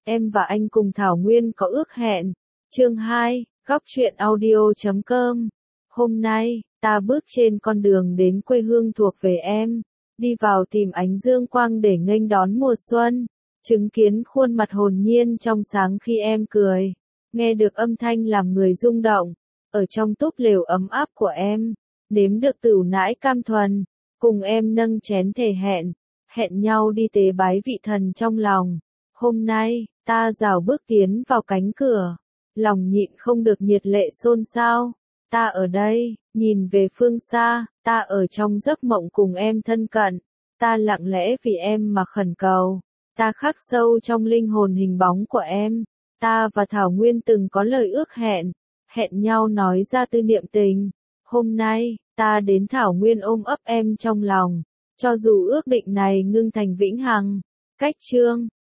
em và anh cùng Thảo Nguyên có ước hẹn. Chương 2, Góc truyện audio.com. Hôm nay, ta bước trên con đường đến quê hương thuộc về em, đi vào tìm ánh dương quang để nghênh đón mùa xuân, chứng kiến khuôn mặt hồn nhiên trong sáng khi em cười, nghe được âm thanh làm người rung động, ở trong túp lều ấm áp của em, nếm được tửu nãi cam thuần, cùng em nâng chén thề hẹn nhau đi tế bái vị thần trong lòng. Hôm nay, ta rảo bước tiến vào cánh cửa, lòng nhịn không được nhiệt lệ xôn xao. Ta ở đây, nhìn về phương xa, ta ở trong giấc mộng cùng em thân cận, ta lặng lẽ vì em mà khẩn cầu, ta khắc sâu trong linh hồn hình bóng của em, ta và Thảo Nguyên từng có lời ước hẹn nhau nói ra tư niệm tình. Hôm nay, ta đến Thảo Nguyên ôm ấp em trong lòng, cho dù ước định này ngưng thành vĩnh hằng. Cách chương